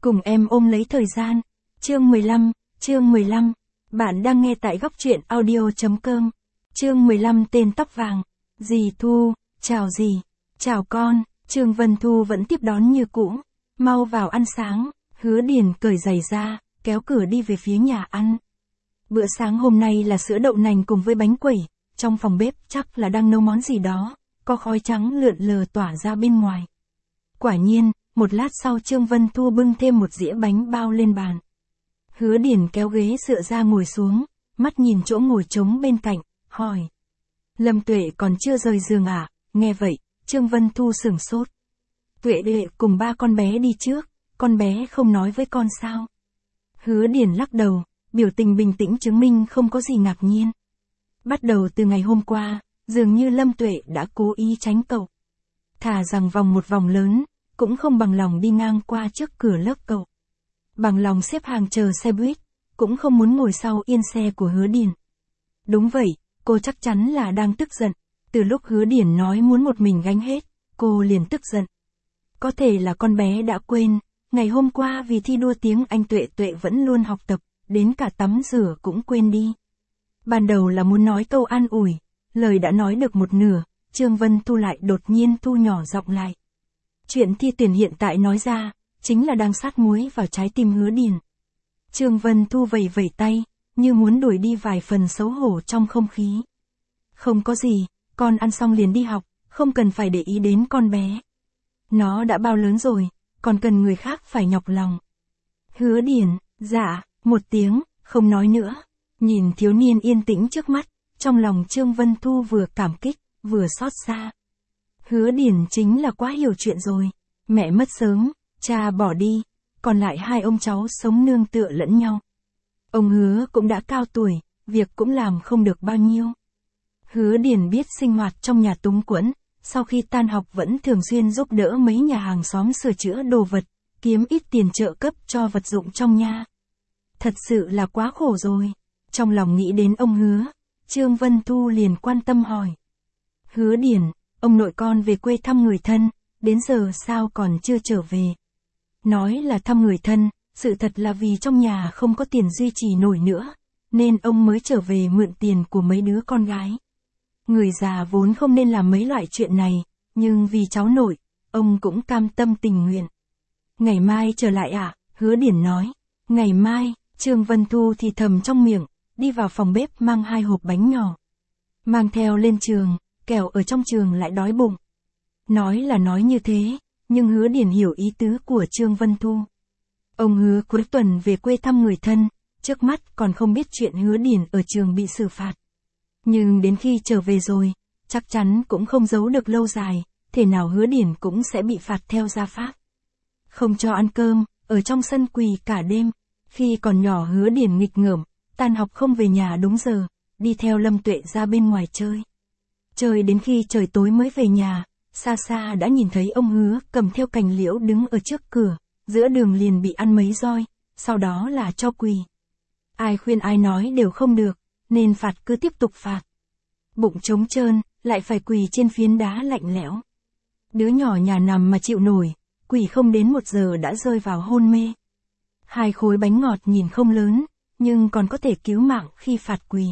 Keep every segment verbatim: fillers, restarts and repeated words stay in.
Cùng em ôm lấy thời gian. Chương mười lăm, chương mười lăm. Bạn đang nghe tại góc truyện audio chấm com. Chương mười lăm tên tóc vàng. Dì Thu, chào dì. Chào con, Trương Vân Thu vẫn tiếp đón như cũ. Mau vào ăn sáng, Hứa Điền cởi giày ra, kéo cửa đi về phía nhà ăn. Bữa sáng hôm nay là sữa đậu nành cùng với bánh quẩy, trong phòng bếp chắc là đang nấu món gì đó, có khói trắng lượn lờ tỏa ra bên ngoài. Quả nhiên, một lát sau Trương Vân Thu bưng thêm một dĩa bánh bao lên bàn. Hứa Điền kéo ghế dựa ra ngồi xuống, mắt nhìn chỗ ngồi trống bên cạnh, hỏi. Lâm Tuệ còn chưa rời giường à? Nghe vậy, Trương Vân Thu sửng sốt. Tuệ đệ cùng ba con bé đi trước, con bé không nói với con sao? Hứa Điền lắc đầu, biểu tình bình tĩnh chứng minh không có gì ngạc nhiên. Bắt đầu từ ngày hôm qua, dường như Lâm Tuệ đã cố ý tránh cậu. Thà rằng vòng một vòng lớn, cũng không bằng lòng đi ngang qua trước cửa lớp cậu. Bằng lòng xếp hàng chờ xe buýt, cũng không muốn ngồi sau yên xe của Hứa Điền. Đúng vậy, cô chắc chắn là đang tức giận. Từ lúc Hứa Điền nói muốn một mình gánh hết, cô liền tức giận. Có thể là con bé đã quên, ngày hôm qua vì thi đua tiếng Anh Tuệ Tuệ vẫn luôn học tập, đến cả tắm rửa cũng quên đi. Ban đầu là muốn nói câu an ủi, lời đã nói được một nửa, Trương Vân Thu lại đột nhiên thu nhỏ giọng lại. Chuyện thi tuyển hiện tại nói ra, chính là đang sát muối vào trái tim Hứa Điền. Trương Vân Thu vẩy vẩy tay, như muốn đuổi đi vài phần xấu hổ trong không khí. Không có gì, con ăn xong liền đi học, không cần phải để ý đến con bé. Nó đã bao lớn rồi, còn cần người khác phải nhọc lòng. Hứa Điền, dạ, một tiếng, không nói nữa. Nhìn thiếu niên yên tĩnh trước mắt, trong lòng Trương Vân Thu vừa cảm kích, vừa xót xa. Hứa Điền chính là quá hiểu chuyện rồi. Mẹ mất sớm, cha bỏ đi, còn lại hai ông cháu sống nương tựa lẫn nhau. Ông Hứa cũng đã cao tuổi, việc cũng làm không được bao nhiêu. Hứa Điền biết sinh hoạt trong nhà túng quẫn, sau khi tan học vẫn thường xuyên giúp đỡ mấy nhà hàng xóm sửa chữa đồ vật, kiếm ít tiền trợ cấp cho vật dụng trong nhà. Thật sự là quá khổ rồi. Trong lòng nghĩ đến ông Hứa, Trương Vân Thu liền quan tâm hỏi. Hứa Điền, ông nội con về quê thăm người thân, đến giờ sao còn chưa trở về? Nói là thăm người thân, sự thật là vì trong nhà không có tiền duy trì nổi nữa, nên ông mới trở về mượn tiền của mấy đứa con gái. Người già vốn không nên làm mấy loại chuyện này, nhưng vì cháu nội, ông cũng cam tâm tình nguyện. Ngày mai trở lại ạ, à? Hứa Điền nói. Ngày mai, Trương Vân Thu thì thầm trong miệng, đi vào phòng bếp mang hai hộp bánh nhỏ. Mang theo lên trường, kẻo ở trong trường lại đói bụng. Nói là nói như thế, nhưng Hứa Điền hiểu ý tứ của Trương Vân Thu. Ông Hứa cuối tuần về quê thăm người thân, trước mắt còn không biết chuyện Hứa Điền ở trường bị xử phạt. Nhưng đến khi trở về rồi, chắc chắn cũng không giấu được lâu dài, thể nào Hứa Điền cũng sẽ bị phạt theo gia pháp. Không cho ăn cơm, ở trong sân quỳ cả đêm. Khi còn nhỏ Hứa Điền nghịch ngợm, tan học không về nhà đúng giờ, đi theo Lâm Tuệ ra bên ngoài chơi. Chơi đến khi trời tối mới về nhà, xa xa đã nhìn thấy ông Hứa cầm theo cành liễu đứng ở trước cửa, giữa đường liền bị ăn mấy roi, sau đó là cho quỳ. Ai khuyên ai nói đều không được, nên phạt cứ tiếp tục phạt. Bụng trống trơn, lại phải quỳ trên phiến đá lạnh lẽo. Đứa nhỏ nhà nằm mà chịu nổi, quỳ không đến một giờ đã rơi vào hôn mê. Hai khối bánh ngọt nhìn không lớn, nhưng còn có thể cứu mạng khi phạt quỳ.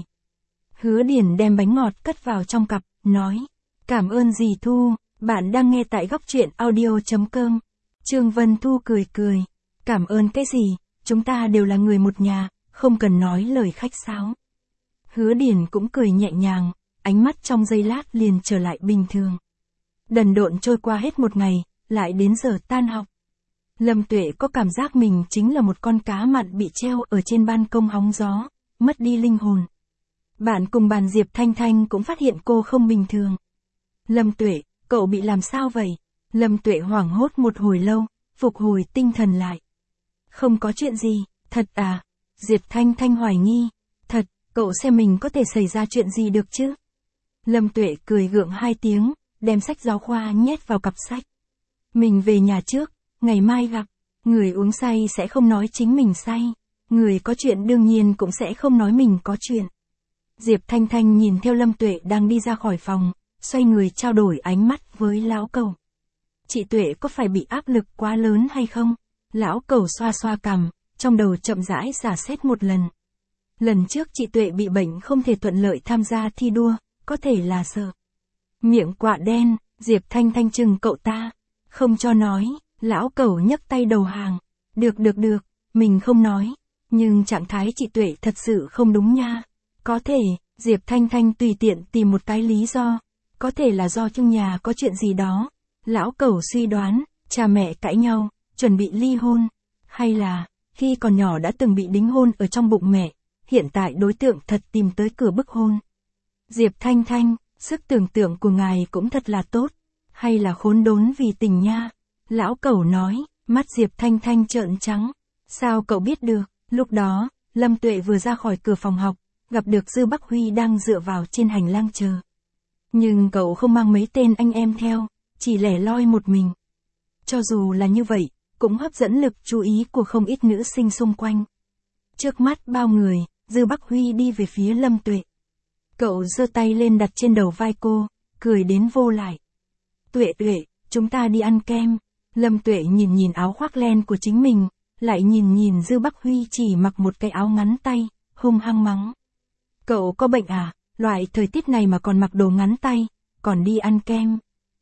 Hứa Điền đem bánh ngọt cất vào trong cặp, nói. Cảm ơn dì Thu, bạn đang nghe tại góc truyện audio chấm com. Trương Vân Thu cười cười. Cảm ơn cái gì, chúng ta đều là người một nhà, không cần nói lời khách sáo. Hứa Điền cũng cười nhẹ nhàng, ánh mắt trong giây lát liền trở lại bình thường. Đần độn trôi qua hết một ngày, lại đến giờ tan học. Lâm Tuệ có cảm giác mình chính là một con cá mặn bị treo ở trên ban công hóng gió, mất đi linh hồn. Bạn cùng bàn Diệp Thanh Thanh cũng phát hiện cô không bình thường. Lâm Tuệ, cậu bị làm sao vậy? Lâm Tuệ hoảng hốt một hồi lâu, phục hồi tinh thần lại. Không có chuyện gì, thật à? Diệp Thanh Thanh hoài nghi. Thật, cậu xem mình có thể xảy ra chuyện gì được chứ? Lâm Tuệ cười gượng hai tiếng, đem sách giáo khoa nhét vào cặp sách. Mình về nhà trước, ngày mai gặp. Người uống say sẽ không nói chính mình say. Người có chuyện đương nhiên cũng sẽ không nói mình có chuyện. Diệp Thanh Thanh nhìn theo Lâm Tuệ đang đi ra khỏi phòng, xoay người trao đổi ánh mắt với lão cậu. Chị Tuệ có phải bị áp lực quá lớn hay không? Lão Cẩu xoa xoa cằm, trong đầu chậm rãi rà xét một lần. Lần trước chị Tuệ bị bệnh không thể thuận lợi tham gia thi đua, có thể là sợ. Miệng quạ đen, Diệp Thanh Thanh chừng cậu ta. Không cho nói, Lão Cẩu nhấc tay đầu hàng. Được được được, mình không nói. Nhưng trạng thái chị Tuệ thật sự không đúng nha. Có thể, Diệp Thanh Thanh tùy tiện tìm một cái lý do. Có thể là do trong nhà có chuyện gì đó. Lão Cẩu suy đoán, cha mẹ cãi nhau, chuẩn bị ly hôn. Hay là, khi còn nhỏ đã từng bị đính hôn ở trong bụng mẹ, hiện tại đối tượng thật tìm tới cửa bức hôn. Diệp Thanh Thanh, sức tưởng tượng của ngài cũng thật là tốt. Hay là khốn đốn vì tình nha. Lão Cẩu nói, mắt Diệp Thanh Thanh trợn trắng. Sao cậu biết được? Lúc đó, Lâm Tuệ vừa ra khỏi cửa phòng học, gặp được Dư Bắc Huy đang dựa vào trên hành lang chờ. Nhưng cậu không mang mấy tên anh em theo, chỉ lẻ loi một mình. Cho dù là như vậy, cũng hấp dẫn lực chú ý của không ít nữ sinh xung quanh. Trước mắt bao người, Dư Bắc Huy đi về phía Lâm Tuệ. Cậu giơ tay lên đặt trên đầu vai cô, cười đến vô lại. Tuệ Tuệ, chúng ta đi ăn kem. Lâm Tuệ nhìn nhìn áo khoác len của chính mình, lại nhìn nhìn Dư Bắc Huy chỉ mặc một cái áo ngắn tay, hung hăng mắng. Cậu có bệnh à, loại thời tiết này mà còn mặc đồ ngắn tay, còn đi ăn kem.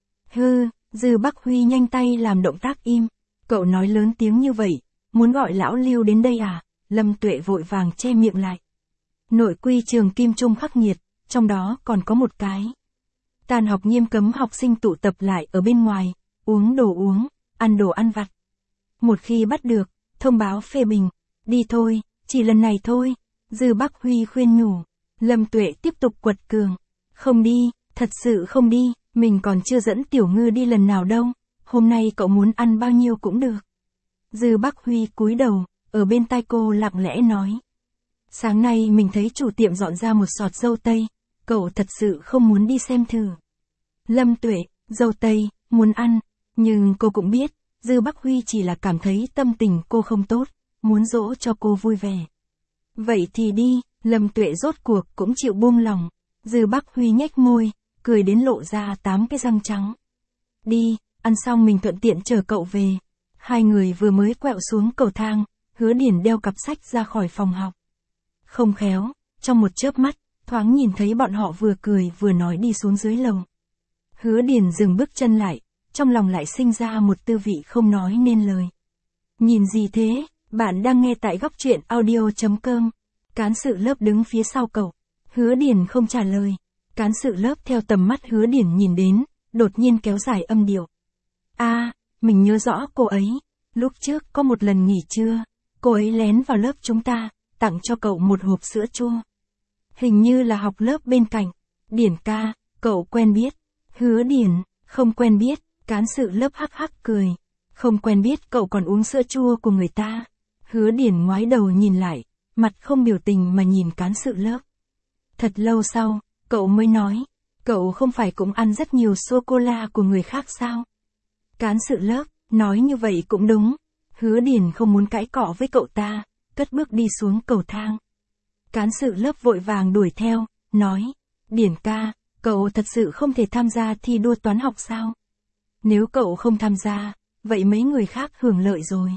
Hư, Dư Bắc Huy nhanh tay làm động tác im. Cậu nói lớn tiếng như vậy, muốn gọi lão Lưu đến đây à? Lâm Tuệ vội vàng che miệng lại. Nội quy trường Kim Trung khắc nghiệt, trong đó còn có một cái. Tan học nghiêm cấm học sinh tụ tập lại ở bên ngoài, uống đồ uống, ăn đồ ăn vặt. Một khi bắt được, thông báo phê bình. Đi thôi, chỉ lần này thôi. Dư Bắc Huy khuyên nhủ. Lâm Tuệ tiếp tục quật cường. Không đi, thật sự không đi, mình còn chưa dẫn Tiểu Ngư đi lần nào đâu. Hôm nay cậu muốn ăn bao nhiêu cũng được. Dư Bắc Huy cúi đầu, ở bên tai cô lặng lẽ nói. Sáng nay mình thấy chủ tiệm dọn ra một sọt dâu tây, cậu thật sự không muốn đi xem thử. Lâm Tuệ, dâu tây, muốn ăn, nhưng cô cũng biết, Dư Bắc Huy chỉ là cảm thấy tâm tình cô không tốt, muốn dỗ cho cô vui vẻ. Vậy thì đi, Lâm Tuệ rốt cuộc cũng chịu buông lòng. Dư Bắc Huy nhếch môi, cười đến lộ ra tám cái răng trắng. Đi, ăn xong mình thuận tiện chở cậu về. Hai người vừa mới quẹo xuống cầu thang, Hứa Điển đeo cặp sách ra khỏi phòng học. Không khéo, trong một chớp mắt, thoáng nhìn thấy bọn họ vừa cười vừa nói đi xuống dưới lầu. Hứa Điển dừng bước chân lại, trong lòng lại sinh ra một tư vị không nói nên lời. Nhìn gì thế? Bạn đang nghe tại góc truyện audio chấm com. Cán sự lớp đứng phía sau cậu. Hứa Điển không trả lời. Cán sự lớp theo tầm mắt Hứa Điển nhìn đến, đột nhiên kéo dài âm điệu. A, à, mình nhớ rõ cô ấy. Lúc trước có một lần nghỉ trưa, cô ấy lén vào lớp chúng ta, tặng cho cậu một hộp sữa chua. Hình như là học lớp bên cạnh. Điển ca, cậu quen biết. Hứa Điển, không quen biết. Cán sự lớp hắc hắc cười. Không quen biết cậu còn uống sữa chua của người ta. Hứa Điển ngoái đầu nhìn lại, mặt không biểu tình mà nhìn cán sự lớp. Thật lâu sau, cậu mới nói, cậu không phải cũng ăn rất nhiều sô-cô-la của người khác sao? Cán sự lớp, nói như vậy cũng đúng. Hứa Điển không muốn cãi cọ với cậu ta, cất bước đi xuống cầu thang. Cán sự lớp vội vàng đuổi theo, nói, Điển ca, cậu thật sự không thể tham gia thi đua toán học sao? Nếu cậu không tham gia, vậy mấy người khác hưởng lợi rồi.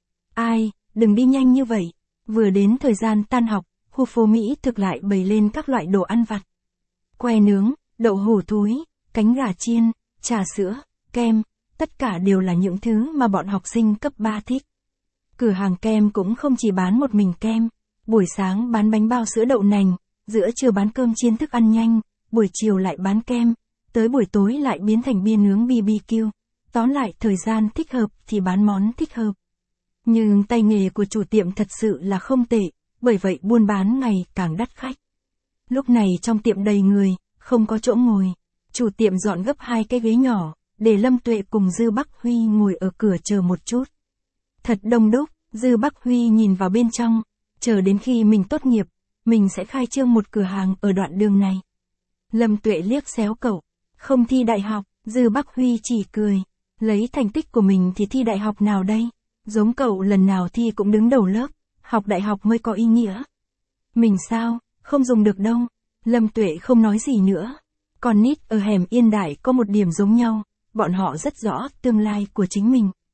Ai, đừng đi nhanh như vậy. Vừa đến thời gian tan học, khu phố Mỹ thực lại bày lên các loại đồ ăn vặt. Que nướng, đậu hủ thúi, cánh gà chiên, trà sữa, kem, tất cả đều là những thứ mà bọn học sinh cấp ba thích. Cửa hàng kem cũng không chỉ bán một mình kem, buổi sáng bán bánh bao sữa đậu nành, giữa trưa bán cơm chiên thức ăn nhanh, buổi chiều lại bán kem, tới buổi tối lại biến thành bia nướng bê bê kiu. Tóm lại thời gian thích hợp thì bán món thích hợp. Nhưng tay nghề của chủ tiệm thật sự là không tệ, bởi vậy buôn bán ngày càng đắt khách. Lúc này trong tiệm đầy người, không có chỗ ngồi. Chủ tiệm dọn gấp hai cái ghế nhỏ, để Lâm Tuệ cùng Dư Bắc Huy ngồi ở cửa chờ một chút. Thật đông đúc, Dư Bắc Huy nhìn vào bên trong, chờ đến khi mình tốt nghiệp, mình sẽ khai trương một cửa hàng ở đoạn đường này. Lâm Tuệ liếc xéo cậu, không thi đại học, Dư Bắc Huy chỉ cười, lấy thành tích của mình thì thi đại học nào đây? Giống cậu lần nào thi cũng đứng đầu lớp, học đại học mới có ý nghĩa. Mình sao, không dùng được đâu. Lâm Tuệ không nói gì nữa. Con nít ở hẻm Yên Đại có một điểm giống nhau, bọn họ rất rõ tương lai của chính mình.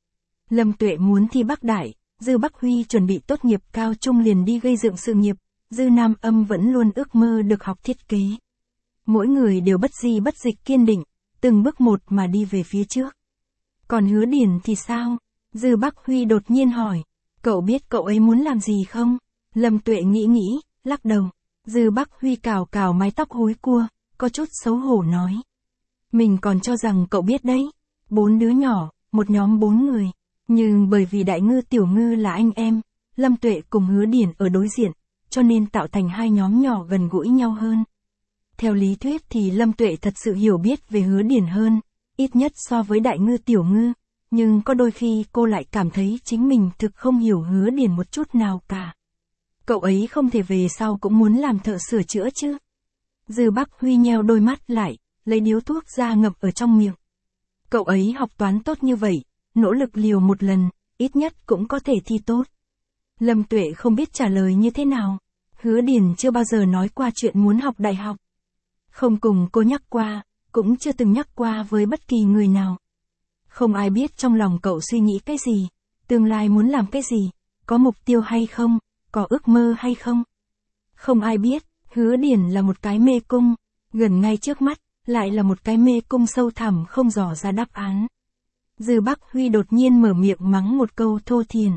Lâm Tuệ muốn thi Bắc Đại, Dư Bắc Huy chuẩn bị tốt nghiệp cao trung liền đi gây dựng sự nghiệp, Dư Nam Âm vẫn luôn ước mơ được học thiết kế. Mỗi người đều bất di bất dịch kiên định, từng bước một mà đi về phía trước. Còn Hứa Điển thì sao? Dư Bắc Huy đột nhiên hỏi, cậu biết cậu ấy muốn làm gì không? Lâm Tuệ nghĩ nghĩ, lắc đầu. Dư Bắc Huy cào cào mái tóc húi cua, có chút xấu hổ nói. Mình còn cho rằng cậu biết đấy. Bốn đứa nhỏ, một nhóm bốn người. Nhưng bởi vì Đại Ngư Tiểu Ngư là anh em, Lâm Tuệ cùng Hứa Điển ở đối diện, cho nên tạo thành hai nhóm nhỏ gần gũi nhau hơn. Theo lý thuyết thì Lâm Tuệ thật sự hiểu biết về Hứa Điển hơn, ít nhất so với Đại Ngư Tiểu Ngư, nhưng có đôi khi cô lại cảm thấy chính mình thực không hiểu Hứa Điển một chút nào cả. Cậu ấy không thể về sau cũng muốn làm thợ sửa chữa chứ? Dư Bắc Huy nheo đôi mắt lại, lấy điếu thuốc ra ngậm ở trong miệng. Cậu ấy học toán tốt như vậy, nỗ lực liều một lần, ít nhất cũng có thể thi tốt. Lâm Tuệ không biết trả lời như thế nào. Hứa Điển chưa bao giờ nói qua chuyện muốn học đại học. Không cùng cô nhắc qua, cũng chưa từng nhắc qua với bất kỳ người nào. Không ai biết trong lòng cậu suy nghĩ cái gì, tương lai muốn làm cái gì, có mục tiêu hay không, có ước mơ hay không. Không ai biết, Hứa Điển là một cái mê cung, gần ngay trước mắt, lại là một cái mê cung sâu thẳm không dò ra đáp án. Dư Bắc Huy đột nhiên mở miệng mắng một câu thô thiển.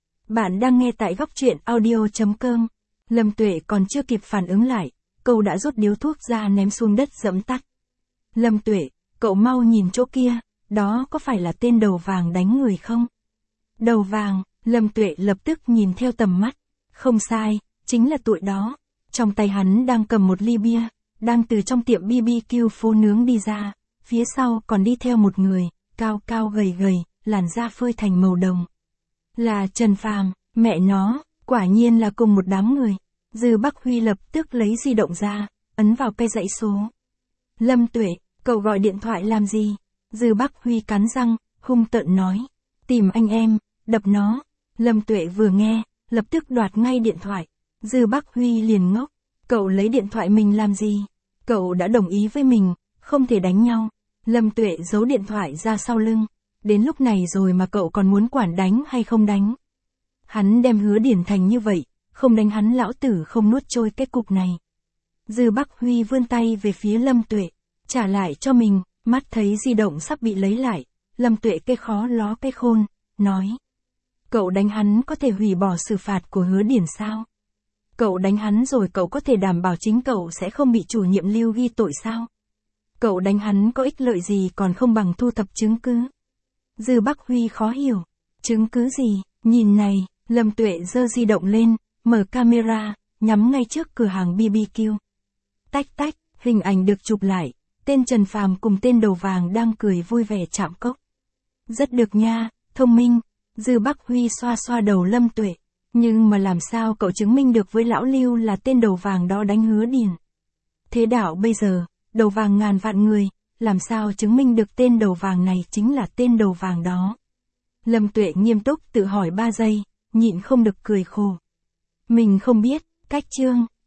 Bạn đang nghe tại góc truyện audio chấm com. Lâm Tuệ còn chưa kịp phản ứng lại, cậu đã rút điếu thuốc ra ném xuống đất dẫm tắt. Lâm Tuệ, cậu mau nhìn chỗ kia, đó có phải là tên đầu vàng đánh người không? Đầu vàng, Lâm Tuệ lập tức nhìn theo tầm mắt. Không sai, chính là tụi đó. Trong tay hắn đang cầm một ly bia, đang từ trong tiệm bê bê kiu phố nướng đi ra, phía sau còn đi theo một người, cao cao gầy gầy, làn da phơi thành màu đồng. Là Trần Phàm, mẹ nó, quả nhiên là cùng một đám người. Dư Bắc Huy lập tức lấy di động ra, ấn vào cây dãy số. Lâm Tuệ, cậu gọi điện thoại làm gì? Dư Bắc Huy cắn răng, hung tợn nói. Tìm anh em, đập nó. Lâm Tuệ vừa nghe, lập tức đoạt ngay điện thoại. Dư Bắc Huy liền ngốc. Cậu lấy điện thoại mình làm gì? Cậu đã đồng ý với mình, không thể đánh nhau. Lâm Tuệ giấu điện thoại ra sau lưng. Đến lúc này rồi mà cậu còn muốn quản đánh hay không đánh? Hắn đem Hứa Điển thành như vậy, không đánh hắn lão tử không nuốt trôi cái cục này. Dư Bắc Huy vươn tay về phía Lâm Tuệ, trả lại cho mình, mắt thấy di động sắp bị lấy lại. Lâm Tuệ cái khó ló cái khôn, nói. Cậu đánh hắn có thể hủy bỏ xử phạt của Hứa Điển sao? Cậu đánh hắn rồi cậu có thể đảm bảo chính cậu sẽ không bị chủ nhiệm Lưu ghi tội sao? Cậu đánh hắn có ích lợi gì còn không bằng thu thập chứng cứ? Dư Bắc Huy khó hiểu. Chứng cứ gì? Nhìn này, Lâm Tuệ giơ di động lên, mở camera, nhắm ngay trước cửa hàng bê bê kiu. Tách tách, hình ảnh được chụp lại, tên Trần Phàm cùng tên đầu vàng đang cười vui vẻ chạm cốc. Rất được nha, thông minh. Dư Bắc Huy xoa xoa đầu Lâm Tuệ. Nhưng mà làm sao cậu chứng minh được với lão Lưu là tên đầu vàng đó đánh Hứa Điển? Thế đạo bây giờ, đầu vàng ngàn vạn người, làm sao chứng minh được tên đầu vàng này chính là tên đầu vàng đó? Lâm Tuệ nghiêm túc tự hỏi ba giây, nhịn không được cười khổ. Mình không biết, cách chương.